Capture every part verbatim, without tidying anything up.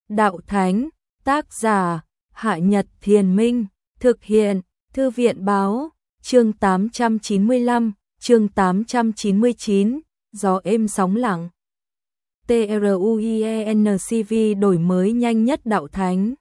Đạo Thánh, tác giả, Hạ Nhật Thiền Minh, thực hiện, Thư viện Báo, chương tám trăm chín mươi lăm, chương tám trăm chín mươi chín, gió êm sóng lặng. TRUIENCV đổi mới nhanh nhất Đạo Thánh.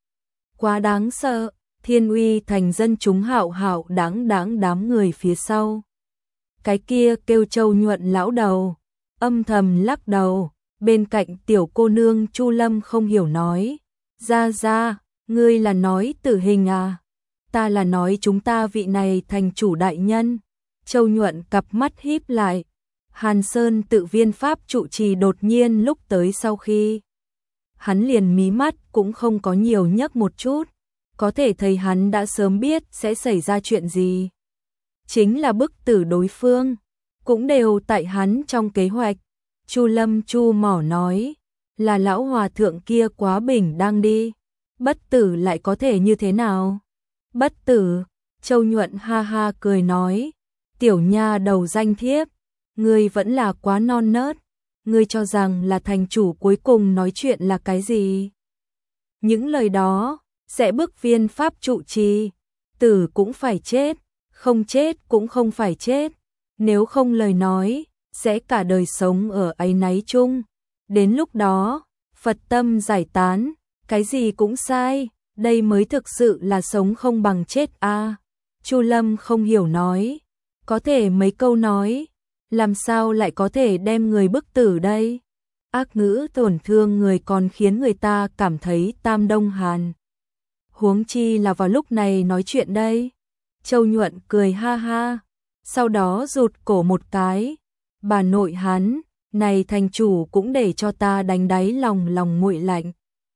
Quá đáng sợ, Thiên Uy thành dân chúng hạo hạo đáng đáng đám người phía sau. Cái kia kêu Châu Nhuận lão đầu, âm thầm lắc đầu, bên cạnh tiểu cô nương Chu Lâm không hiểu nói. Ra ra, ngươi là nói tử hình à? Ta là nói chúng ta vị này thành chủ đại nhân. Châu Nhuận cặp mắt híp lại. Hàn Sơn tự viên pháp trụ trì đột nhiên lúc tới sau khi. Hắn liền mí mắt cũng không có nhiều nhấc một chút. Có thể thấy hắn đã sớm biết sẽ xảy ra chuyện gì. Chính là bức tử đối phương. Cũng đều tại hắn trong kế hoạch. Chu Lâm chu mỏ nói. Là lão hòa thượng kia quá bình đang đi. Bất tử lại có thể như thế nào? Bất tử, Châu Nhuận ha ha cười nói. Tiểu nha đầu danh thiếp, ngươi vẫn là quá non nớt. Ngươi cho rằng là thành chủ cuối cùng nói chuyện là cái gì? Những lời đó sẽ bức viên pháp trụ trì. Tử cũng phải chết, không chết cũng không phải chết. Nếu không lời nói, sẽ cả đời sống ở áy náy chung. Đến lúc đó, Phật tâm giải tán, cái gì cũng sai, đây mới thực sự là sống không bằng chết a. À, Chu Lâm không hiểu nói, có thể mấy câu nói, làm sao lại có thể đem người bức tử đây? Ác ngữ tổn thương người còn khiến người ta cảm thấy tam đông hàn. Huống chi là vào lúc này nói chuyện đây. Châu Nhuận cười ha ha, sau đó rụt cổ một cái. Bà nội hắn, này thành chủ cũng để cho ta đánh đáy lòng lòng nguội lạnh.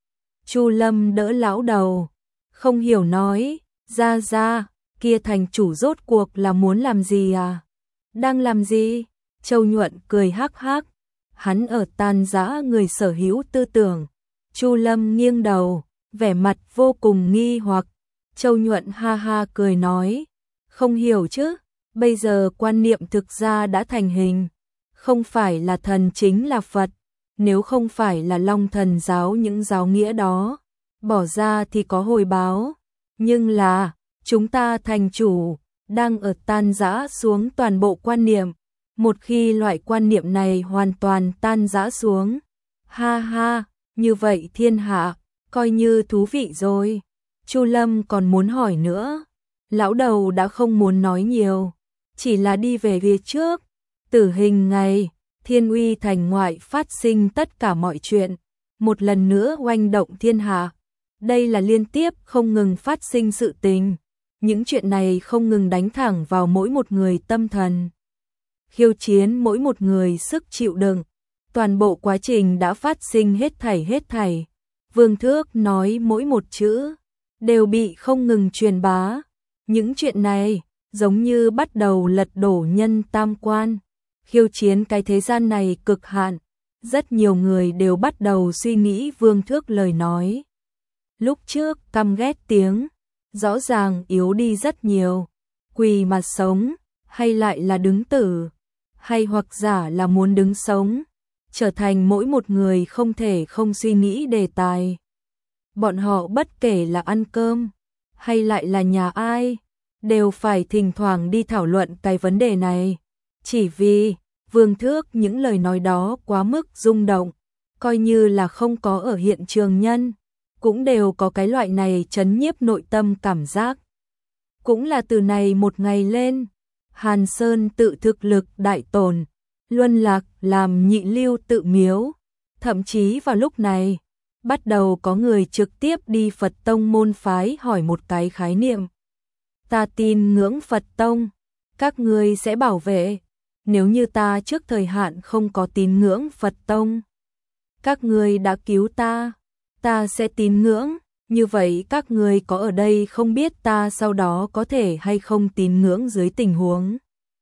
Chu Lâm đỡ lão đầu, không hiểu nói, ra ra, kia thành chủ rốt cuộc là muốn làm gì à? Đang làm gì? Châu Nhuận cười hắc hắc, hắn ở tan rã người sở hữu tư tưởng. Chu Lâm nghiêng đầu, vẻ mặt vô cùng nghi hoặc. Châu Nhuận ha ha cười nói, không hiểu chứ, bây giờ quan niệm thực ra đã thành hình. Không phải là thần chính là Phật, nếu không phải là Long Thần giáo những giáo nghĩa đó, bỏ ra thì có hồi báo. Nhưng là, chúng ta thành chủ, đang ở tan rã xuống toàn bộ quan niệm. Một khi loại quan niệm này hoàn toàn tan rã xuống, ha ha, như vậy thiên hạ, coi như thú vị rồi. Chu Lâm còn muốn hỏi nữa, lão đầu đã không muốn nói nhiều, chỉ là đi về phía trước. Tử hình ngày, Thiên Uy thành ngoại phát sinh tất cả mọi chuyện, một lần nữa oanh động thiên hạ. Đây là liên tiếp không ngừng phát sinh sự tình, những chuyện này không ngừng đánh thẳng vào mỗi một người tâm thần, khiêu chiến mỗi một người sức chịu đựng. Toàn bộ quá trình đã phát sinh hết thảy hết thảy. Vương Thước nói mỗi một chữ đều bị không ngừng truyền bá. Những chuyện này giống như bắt đầu lật đổ nhân tam quan, khiêu chiến cái thế gian này cực hạn. Rất nhiều người đều bắt đầu suy nghĩ Vương Thước lời nói. Lúc trước căm ghét tiếng, rõ ràng yếu đi rất nhiều. Quỳ mà sống, hay lại là đứng tử, hay hoặc giả là muốn đứng sống, trở thành mỗi một người không thể không suy nghĩ đề tài. Bọn họ bất kể là ăn cơm, hay lại là nhà ai, đều phải thỉnh thoảng đi thảo luận cái vấn đề này. Chỉ vì Vương Thước những lời nói đó quá mức rung động, coi như là không có ở hiện trường nhân, cũng đều có cái loại này chấn nhiếp nội tâm cảm giác. Cũng là từ này một ngày lên, Hàn Sơn tự thực lực đại tồn, luân lạc làm nhị lưu tự miếu. Thậm chí vào lúc này, bắt đầu có người trực tiếp đi Phật tông môn phái hỏi một cái khái niệm. Ta tin ngưỡng Phật tông, các ngươi sẽ bảo vệ. Nếu như ta trước thời hạn không có tín ngưỡng Phật tông, các ngươi đã cứu ta, ta sẽ tín ngưỡng. Như vậy các ngươi có ở đây không biết ta sau đó có thể hay không tín ngưỡng dưới tình huống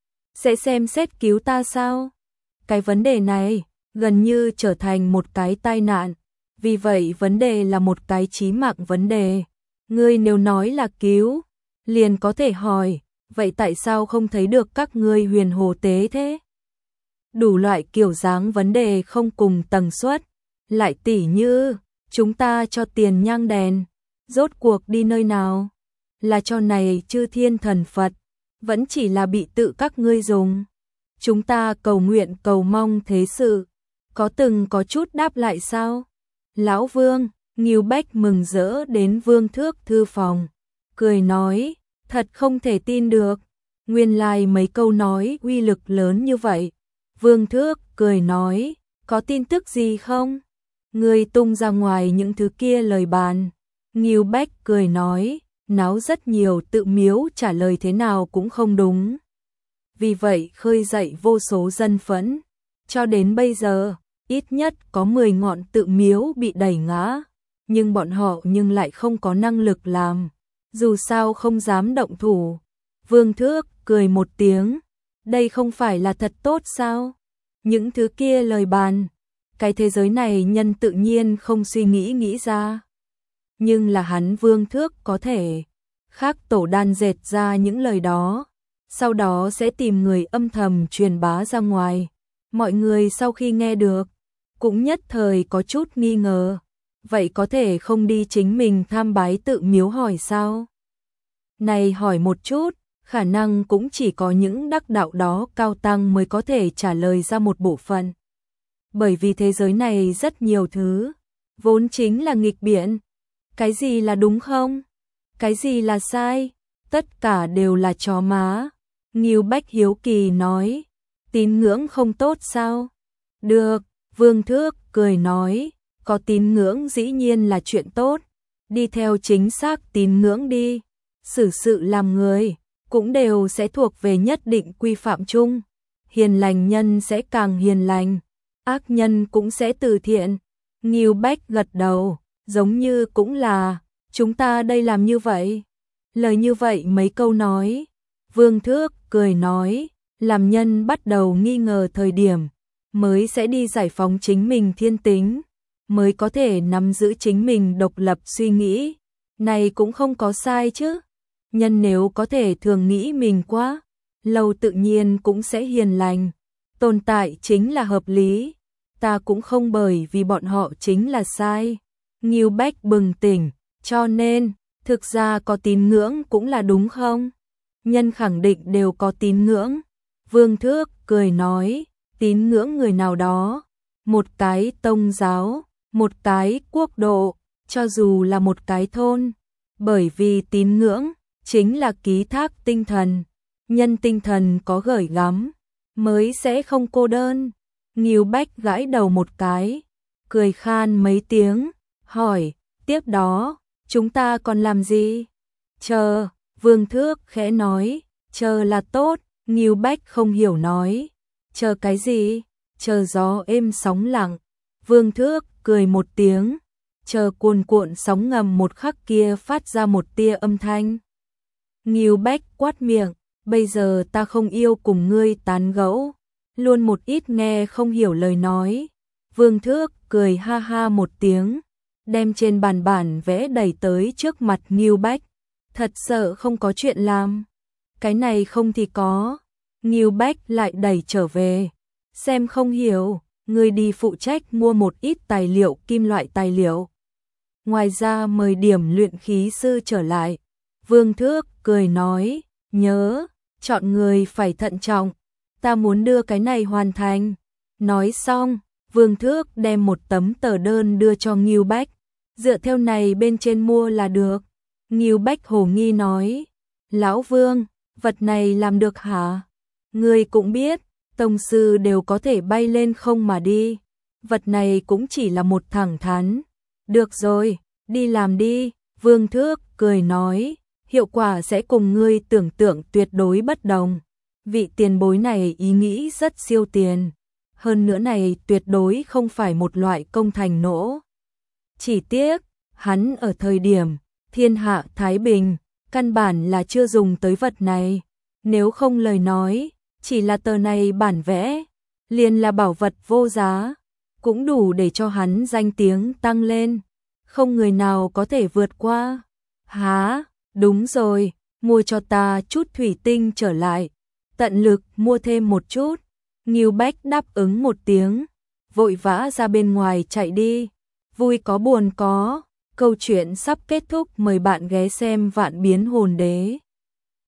sẽ xem xét cứu ta sao? Cái vấn đề này gần như trở thành một cái tai nạn. Vì vậy vấn đề là một cái chí mạng vấn đề. Ngươi nếu nói là cứu, liền có thể hỏi, vậy tại sao không thấy được các ngươi huyền hồ tế thế? Đủ loại kiểu dáng vấn đề không cùng tần suất, lại tỉ như chúng ta cho tiền nhang đèn, rốt cuộc đi nơi nào? Là cho này chư thiên thần Phật, vẫn chỉ là bị tự các ngươi dùng. Chúng ta cầu nguyện cầu mong thế sự, có từng có chút đáp lại sao? Lão Vương, Ngưu Bách mừng rỡ đến Vương Thước thư phòng, cười nói, thật không thể tin được, nguyên lai mấy câu nói uy lực lớn như vậy. Vương Thước cười nói, có tin tức gì không? Ngươi tung ra ngoài những thứ kia lời bàn. Ngưu Bách cười nói, náo rất nhiều tự miếu trả lời thế nào cũng không đúng. Vì vậy khơi dậy vô số dân phẫn. Cho đến bây giờ, ít nhất có mười ngọn tự miếu bị đẩy ngã, nhưng bọn họ nhưng lại không có năng lực làm, dù sao không dám động thủ. Vương Thước cười một tiếng, đây không phải là thật tốt sao? Những thứ kia lời bàn, cái thế giới này nhân tự nhiên không suy nghĩ nghĩ ra. Nhưng là hắn Vương Thước có thể khắc tổ đan dệt ra những lời đó, sau đó sẽ tìm người âm thầm truyền bá ra ngoài. Mọi người sau khi nghe được, cũng nhất thời có chút nghi ngờ, vậy có thể không đi chính mình tham bái tự miếu hỏi sao? Này hỏi một chút, khả năng cũng chỉ có những đắc đạo đó cao tăng mới có thể trả lời ra một bộ phận. Bởi vì thế giới này rất nhiều thứ, vốn chính là nghịch biện. Cái gì là đúng không? Cái gì là sai? Tất cả đều là chó má. Ngưu Bách hiếu kỳ nói, tín ngưỡng không tốt sao? Được, Vương Thước cười nói, có tín ngưỡng dĩ nhiên là chuyện tốt, đi theo chính xác tín ngưỡng đi, xử sự làm người, cũng đều sẽ thuộc về nhất định quy phạm chung. Hiền lành nhân sẽ càng hiền lành, ác nhân cũng sẽ từ thiện. Ngưu Bách gật đầu, giống như cũng là, chúng ta đây làm như vậy. Lời như vậy mấy câu nói, Vương Thước cười nói, làm nhân bắt đầu nghi ngờ thời điểm, mới sẽ đi giải phóng chính mình thiên tính, mới có thể nắm giữ chính mình độc lập suy nghĩ. Này cũng không có sai chứ. Nhân nếu có thể thường nghĩ mình quá lâu tự nhiên cũng sẽ hiền lành. Tồn tại chính là hợp lý. Ta cũng không bởi vì bọn họ chính là sai. Ngưu Bách bừng tỉnh, cho nên, thực ra có tín ngưỡng cũng là đúng không? Nhân khẳng định đều có tín ngưỡng. Vương Thước cười nói, tín ngưỡng người nào đó, một cái tông giáo, một cái quốc độ, cho dù là một cái thôn, bởi vì tín ngưỡng chính là ký thác tinh thần, nhân tinh thần có gởi gắm, mới sẽ không cô đơn. Ngưu Bách gãi đầu một cái, cười khan mấy tiếng, hỏi, tiếp đó, chúng ta còn làm gì? Chờ, Vương Thước khẽ nói, chờ là tốt. Ngưu Bách không hiểu nói, chờ cái gì? Chờ gió êm sóng lặng. Vương Thước cười một tiếng, chờ cuồn cuộn sóng ngầm một khắc kia phát ra một tia âm thanh. Ngưu Bách quát miệng, bây giờ ta không yêu cùng ngươi tán gẫu, luôn một ít nghe không hiểu lời nói. Vương Thước cười ha ha một tiếng, đem trên bàn bản vẽ đẩy tới trước mặt Ngưu Bách, thật sợ không có chuyện làm. Cái này không thì có. Ngưu Bách lại đẩy trở về, xem không hiểu, ngươi đi phụ trách mua một ít tài liệu kim loại tài liệu. Ngoài ra mời điểm luyện khí sư trở lại. Vương Thước cười nói, nhớ, chọn người phải thận trọng, ta muốn đưa cái này hoàn thành. Nói xong, Vương Thước đem một tấm tờ đơn đưa cho Ngưu Bách, dựa theo này bên trên mua là được. Ngưu Bách hồ nghi nói, Lão Vương, vật này làm được hả? Ngươi cũng biết, tông sư đều có thể bay lên không mà đi, vật này cũng chỉ là một thẳng thắn. Được rồi, đi làm đi. Vương Thước cười nói, hiệu quả sẽ cùng ngươi tưởng tượng tuyệt đối bất đồng. Vị tiền bối này ý nghĩ rất siêu tiền, hơn nữa này tuyệt đối không phải một loại công thành nỗ. Chỉ tiếc, hắn ở thời điểm thiên hạ thái bình, căn bản là chưa dùng tới vật này. Nếu không lời nói, chỉ là tờ này bản vẽ, liền là bảo vật vô giá, cũng đủ để cho hắn danh tiếng tăng lên, không người nào có thể vượt qua. Hả, đúng rồi, mua cho ta chút thủy tinh trở lại, tận lực mua thêm một chút. Ngưu Bách đáp ứng một tiếng, vội vã ra bên ngoài chạy đi. vui có buồn có, câu chuyện sắp kết thúc, mời bạn ghé xem Vạn Biến Hồn Đế.